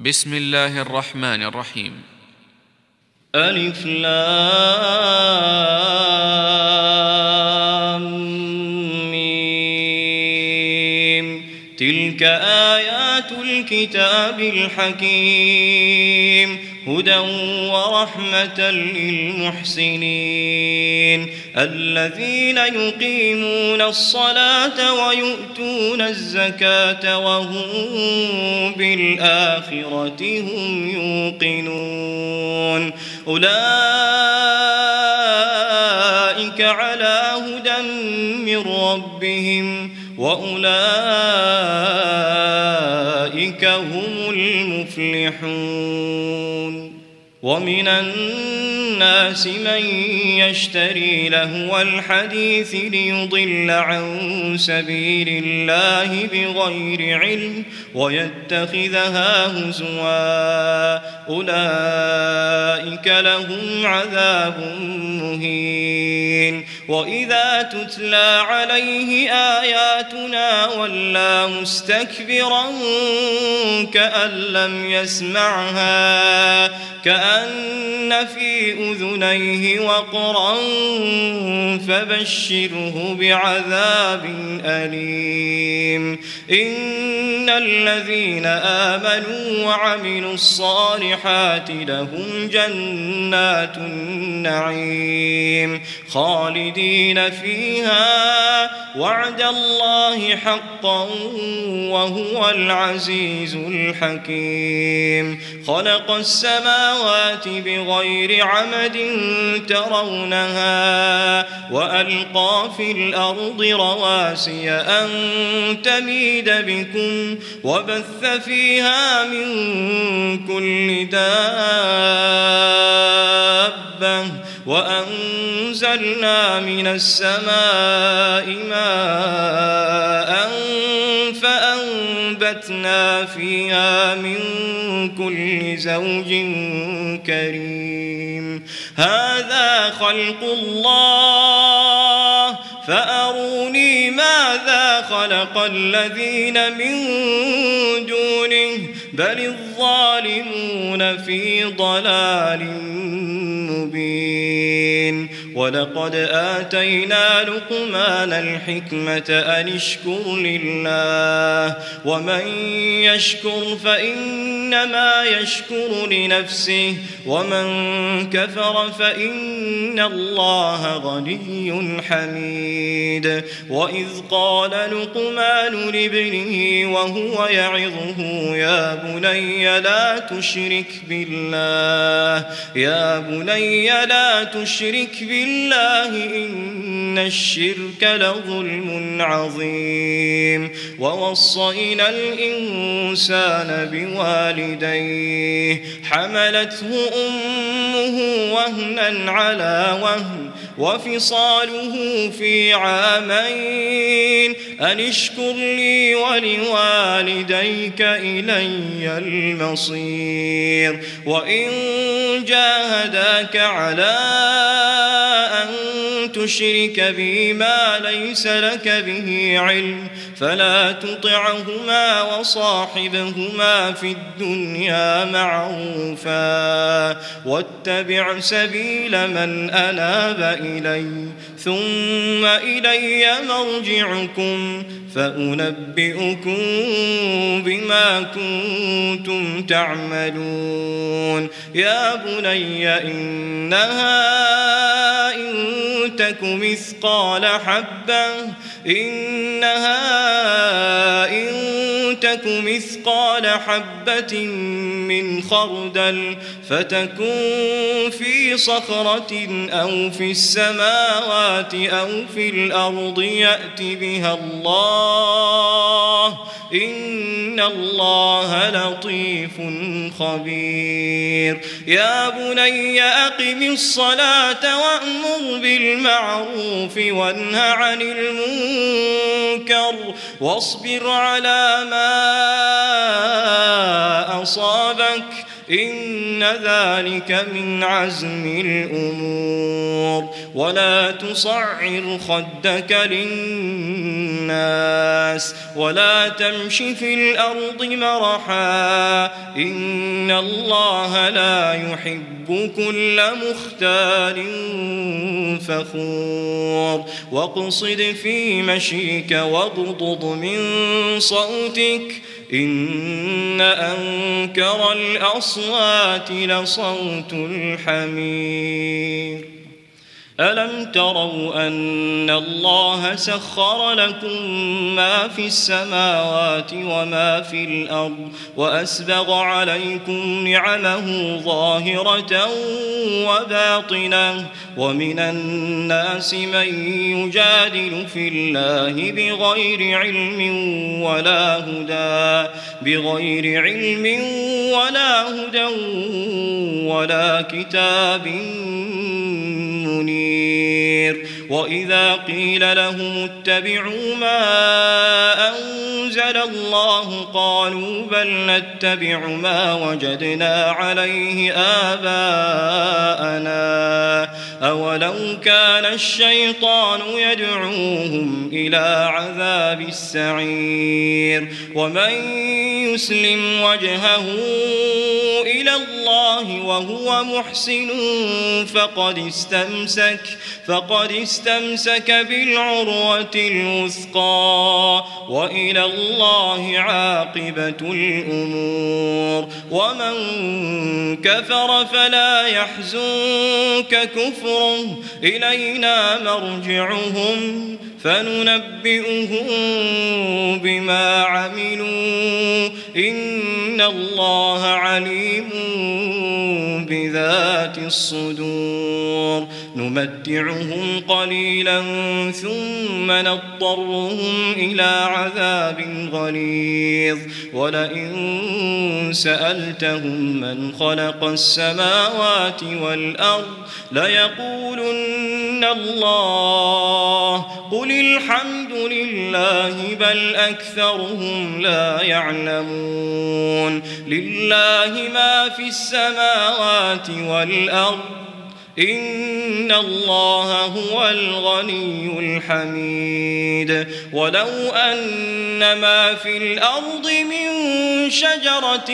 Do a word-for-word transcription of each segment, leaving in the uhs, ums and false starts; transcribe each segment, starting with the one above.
بسم الله الرحمن الرحيم. ألف لام ميم. تلك آيات الكتاب الحكيم هدى ورحمة للمحسنين الذين يقيمون الصلاة ويؤتون الزكاة وهم بالآخرة هم يوقنون أولئك على هدى من ربهم وأولئك هم المفلحون. ومن الناس من يشتري لهو الحديث ليضل عن سبيل الله بغير علم ويتخذها هزوا أولئك لهم عذاب مهين. وإذا تتلى عليه آياتنا ولى مستكبرا كأن لم يسمعها كأن في أذنيه وقرا فبشره بعذاب أليم. إن الذين آمنوا وعملوا الصالحات لهم جنات النعيم خالدين فيها وعد الله حقا وهو العزيز الحكيم. خلق السماوات بغير عمد ترونها وألقى في الأرض رواسي أن تميد بكم وبث فيها من كل دابة وأنزلنا من السماء ماء فأنبتنا فيها من كل زوج كريم. هذا خلق الله فأروني ماذا خلق الذين من دونه بل الظالمون في ضلال مبين. ولقد آتينا لقمان الحكمة أن اشكر لله ومن يشكر فإنما يشكر لنفسه ومن كفر فإن الله غني حميد. وإذ قال لقمان لابنه وهو يعظه يا بني لا تشرك بالله يا بني لا تشرك بالله إن الشرك لظلم عظيم. ووصينا الإنسان بوالديه حملته أمه وهنا على وهن وفصاله في عامين أن اشكر لي ولوالديك إلي المصير. وإن جاهداك على أن تشرك بي ما ليس لك به علم فلا تطعهما وصاحبهما في الدنيا معروفا واتبع سبيل من أناب إلي ثم إلي مرجعكم فأنبئكم بما كنتم تعملون. يا بني إنها إن تك مثقال حبة إنها إن تك مثقال حبة من خردل فتكن في صخرة أو في السماوات أو في الأرض يأت بها الله إن الله لطيف خبير. يا بني أقم الصلاة وأمر بالمعروف وانه عن المنكر واصبر على ما أصابك أصابك إن ذلك من عزم الأمور ولا تصعر خدك للناس ولا تمش في الأرض مرحا إن الله لا يحب كل مختال فخور واقصد في مشيك واغضض من صوتك إن أنكر الأصوات لصوت الحمير ألم تروا أن الله سخر لكم ما في السماوات وما في الأرض وأسبغ عليكم نعمه ظاهرة وباطنة ومن الناس من يجادل في الله بغير علم ولا هدى بغير علم ولا هدى ولا كتاب منير وإذا قيل لهم اتبعوا ما أنزل الله قالوا بل نتبع ما وجدنا عليه آباءنا أولو كان الشيطان يدعوهم إلى عذاب السعير ومن يسلم وجهه إلى الله وهو محسن فقد استمسك فقد استمسك بالعروة الوثقى وإلى الله عاقبة الأمور ومن كفر فلا يحزنك كفره إلينا مرجعهم فننبئهم بما عملوا إن الله عليم بذات الصدور نمتعهم قليلا ثم نضطرهم إلى عذاب غليظ ولئن سألتهم من خلق السماوات والأرض ليقولن الله قل الحمد لله بل أكثرهم لا يعلمون لله ما في السماوات والأرض إن الله هو الغني الحميد ولو أن ما في الأرض من شجرة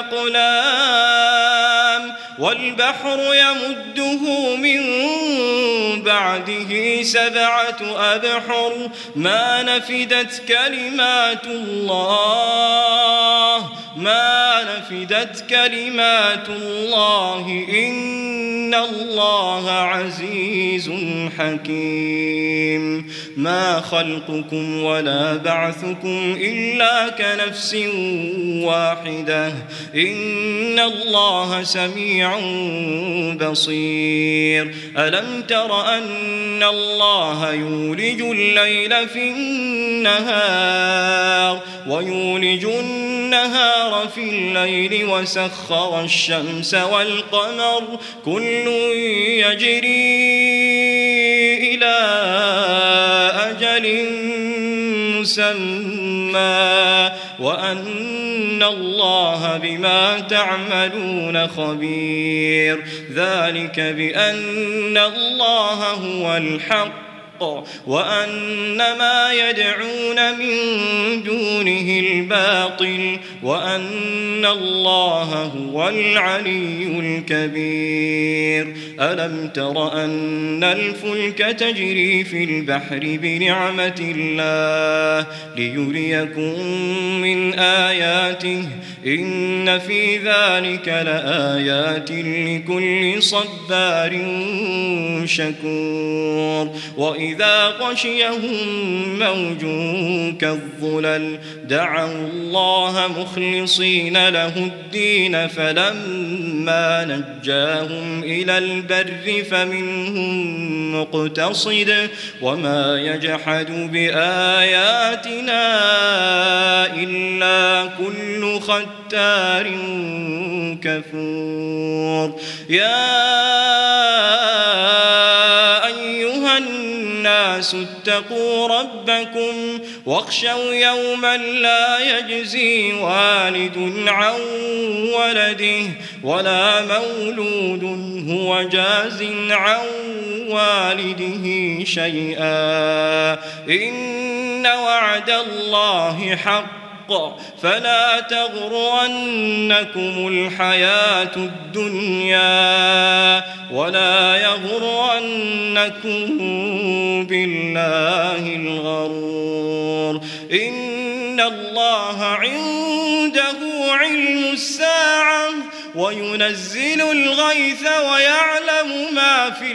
أقلام والبحر يمده من بعده سبعة أبحر ما نفدت كلمات الله ما نفدت كلمات الله إن الله عزيز حكيم ما خلقكم ولا بعثكم إلا كنفس واحدة إن الله سميع بصير ألم تر أن الله يولج الليل في النهار ويولج النهار في الليل وسخر الشمس والقمر كل يجري إلى أجل مسمى وأن الله بما تعملون خبير ذلك بأن الله هو الحق وأن ما يدعون من دونه الباطل وأن الله هو العلي الكبير ألم تر أن الفلك تجري في البحر بنعمة الله ليريكم من آياته إن في ذلك لآيات لكل صبار شكور وإذا غشيهم موج كالظلل دعوا الله مخلصين له الدين فلما نجاهم إلى البر فمنهم مقتصد وما يجحد بآياتنا إلا كل ختار كفور يا الناس اتقوا ربكم واخشوا يوما لا يجزي والد عن ولده ولا مولود هو جاز عن والده شيئا إن وعد الله حق فلا تغرنكم الحياة الدنيا ولا يغرنكم بالله الغرور إن الله عنده علم الساعة وينزل الغيث ويعلم ما في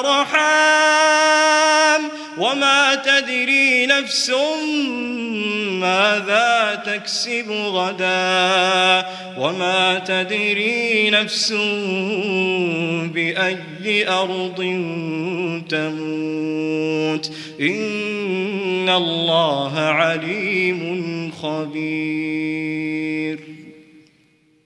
الأرحام وما تدري نفس ماذا تكسب غدا وما تدري نفس بأي أرض تموت إن الله عليم خبير.